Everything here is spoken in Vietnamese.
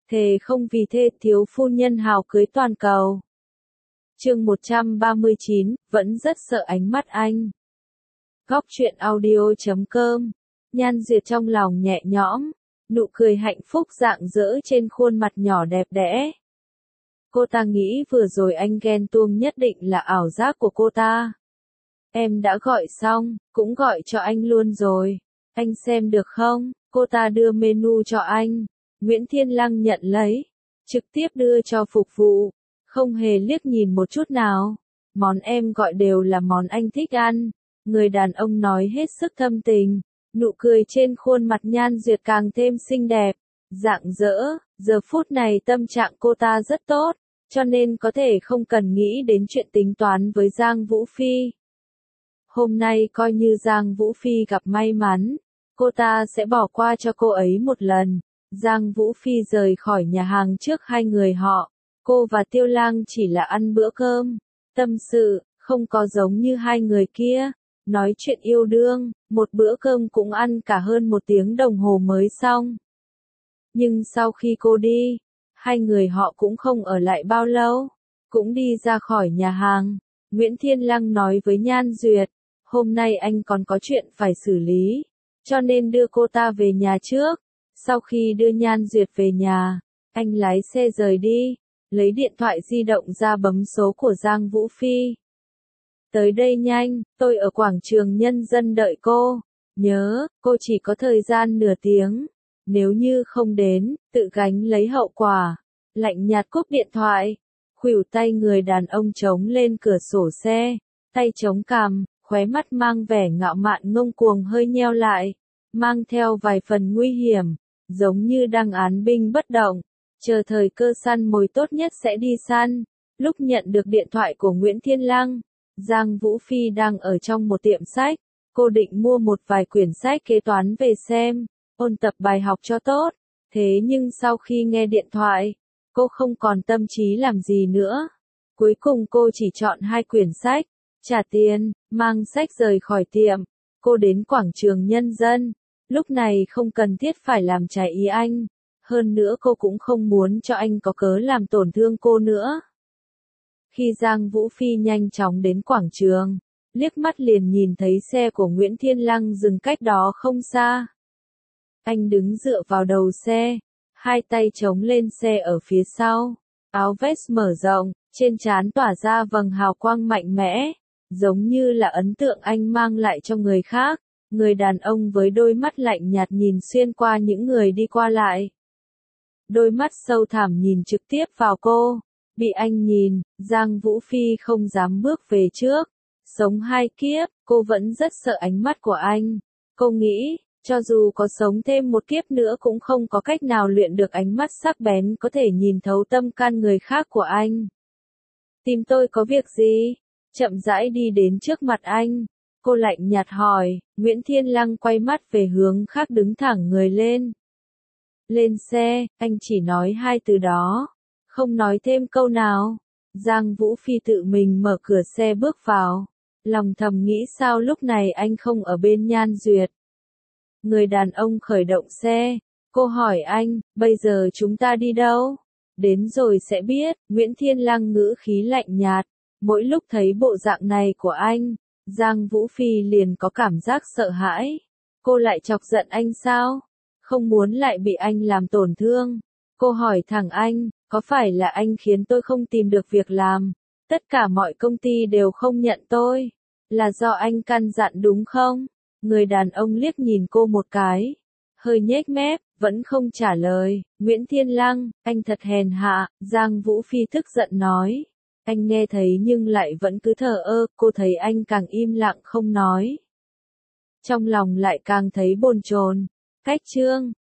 thề không vì thê thiếu phu nhân hào cưới toàn cầu. Chương 139, vẫn rất sợ ánh mắt anh. Góc truyện audio.com. Nhan Duyệt trong lòng nhẹ nhõm, nụ cười hạnh phúc rạng rỡ trên khuôn mặt nhỏ đẹp đẽ. Cô ta nghĩ vừa rồi anh ghen tuông nhất định là ảo giác của cô ta. Em đã gọi xong, cũng gọi cho anh luôn rồi. Anh xem được không? Cô ta đưa menu cho anh. Nguyễn Thiên Lăng nhận lấy, trực tiếp đưa cho phục vụ, không hề liếc nhìn một chút nào. Món em gọi đều là món anh thích ăn. Người đàn ông nói hết sức thâm tình, nụ cười trên khuôn mặt Nhan Duyệt càng thêm xinh đẹp, rạng rỡ. Giờ phút này tâm trạng cô ta rất tốt, cho nên có thể không cần nghĩ đến chuyện tính toán với Giang Vũ Phi. Hôm nay coi như Giang Vũ Phi gặp may mắn, cô ta sẽ bỏ qua cho cô ấy một lần. Giang Vũ Phi rời khỏi nhà hàng trước hai người họ, cô và Tiêu Lang chỉ là ăn bữa cơm, tâm sự, không có giống như hai người kia, nói chuyện yêu đương, một bữa cơm cũng ăn cả hơn 1 tiếng đồng hồ mới xong. Nhưng sau khi cô đi, hai người họ cũng không ở lại bao lâu, cũng đi ra khỏi nhà hàng. Nguyễn Thiên Lăng nói với Nhan Duyệt, hôm nay anh còn có chuyện phải xử lý, cho nên đưa cô ta về nhà trước. Sau khi đưa Nhan Duyệt về nhà, anh lái xe rời đi, lấy điện thoại di động ra bấm số của Giang Vũ Phi. Tới đây nhanh, tôi ở quảng trường Nhân dân đợi cô. Nhớ, cô chỉ có thời gian nửa tiếng. Nếu như không đến, tự gánh lấy hậu quả. Lạnh nhạt cúp điện thoại. Khuỷu tay người đàn ông chống lên cửa sổ xe, tay chống cằm, khóe mắt mang vẻ ngạo mạn ngông cuồng hơi nheo lại, mang theo vài phần nguy hiểm, giống như đang án binh bất động, chờ thời cơ săn mồi tốt nhất sẽ đi săn. Lúc nhận được điện thoại của Nguyễn Thiên Lăng, Giang Vũ Phi đang ở trong một tiệm sách, cô định mua một vài quyển sách kế toán về xem, ôn tập bài học cho tốt. Thế nhưng sau khi nghe điện thoại, cô không còn tâm trí làm gì nữa. Cuối cùng cô chỉ chọn 2 quyển sách, trả tiền, mang sách rời khỏi tiệm. Cô đến quảng trường Nhân dân, lúc này không cần thiết phải làm trái ý anh. Hơn nữa cô cũng không muốn cho anh có cớ làm tổn thương cô nữa. Khi Giang Vũ Phi nhanh chóng đến quảng trường, liếc mắt liền nhìn thấy xe của Nguyễn Thiên Lăng dừng cách đó không xa. Anh đứng dựa vào đầu xe, hai tay chống lên xe ở phía sau, áo vest mở rộng, trên trán tỏa ra vầng hào quang mạnh mẽ, giống như là ấn tượng anh mang lại cho người khác. Người đàn ông với đôi mắt lạnh nhạt nhìn xuyên qua những người đi qua lại. Đôi mắt sâu thẳm nhìn trực tiếp vào cô. Bị anh nhìn, Giang Vũ Phi không dám bước về trước. Sống 2 kiếp, cô vẫn rất sợ ánh mắt của anh. Cô nghĩ, cho dù có sống thêm 1 kiếp nữa cũng không có cách nào luyện được ánh mắt sắc bén có thể nhìn thấu tâm can người khác của anh. Tìm tôi có việc gì? Chậm rãi đi đến trước mặt anh. Cô lạnh nhạt hỏi. Nguyễn Thiên Lăng quay mắt về hướng khác đứng thẳng người lên. Lên xe, anh chỉ nói 2 từ đó, không nói thêm câu nào. Giang Vũ Phi tự mình mở cửa xe bước vào, lòng thầm nghĩ sao lúc này anh không ở bên Nhan Duyệt. Người đàn ông khởi động xe, cô hỏi anh, bây giờ chúng ta đi đâu? Đến rồi sẽ biết. Nguyễn Thiên Lăng ngữ khí lạnh nhạt, mỗi lúc thấy bộ dạng này của anh, Giang Vũ Phi liền có cảm giác sợ hãi. Cô lại chọc giận anh sao? Không muốn lại bị anh làm tổn thương. Cô hỏi thẳng anh, có phải là anh khiến tôi không tìm được việc làm? Tất cả mọi công ty đều không nhận tôi. Là do anh căn dặn đúng không? Người đàn ông liếc nhìn cô một cái, hơi nhếch mép, vẫn không trả lời. Nguyễn Thiên Lăng, anh thật hèn hạ. Giang Vũ Phi tức giận nói. Anh nghe thấy nhưng lại vẫn cứ thờ ơ. Cô thấy anh càng im lặng không nói, trong lòng lại càng thấy bồn chồn. Cách chương